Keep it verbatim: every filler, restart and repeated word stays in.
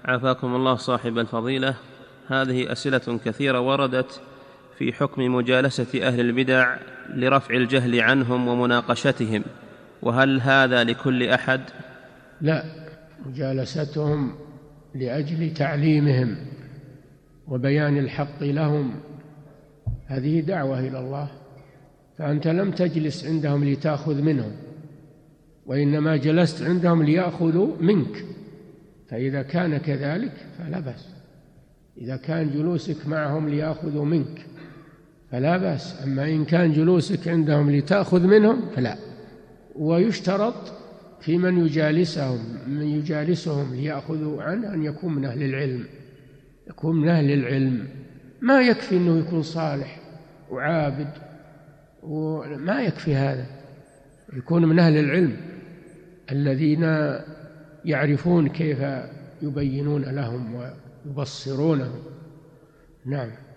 عافاكم الله صاحب الفضيلة. هذه أسئلة كثيرة وردت في حكم مجالسة أهل البدع لرفع الجهل عنهم ومناقشتهم، وهل هذا لكل أحد؟ لا، مجالستهم لأجل تعليمهم وبيان الحق لهم، هذه دعوة إلى الله، فأنت لم تجلس عندهم لتأخذ منهم، وإنما جلست عندهم ليأخذوا منك، فإذا كان كذلك فلا بأس. إذا كان جلوسك معهم ليأخذوا منك فلا بأس، أما إن كان جلوسك عندهم لتأخذ منهم فلا. ويشترط في من يجالسهم من يجالسهم ليأخذوا عنه أن يكون من أهل العلم، يكون من أهل العلم، ما يكفي أنه يكون صالح وعابد، وما يكفي هذا، يكون من أهل العلم الذين يعرفون كيف يبينون لهم ويبصرونهم. نعم.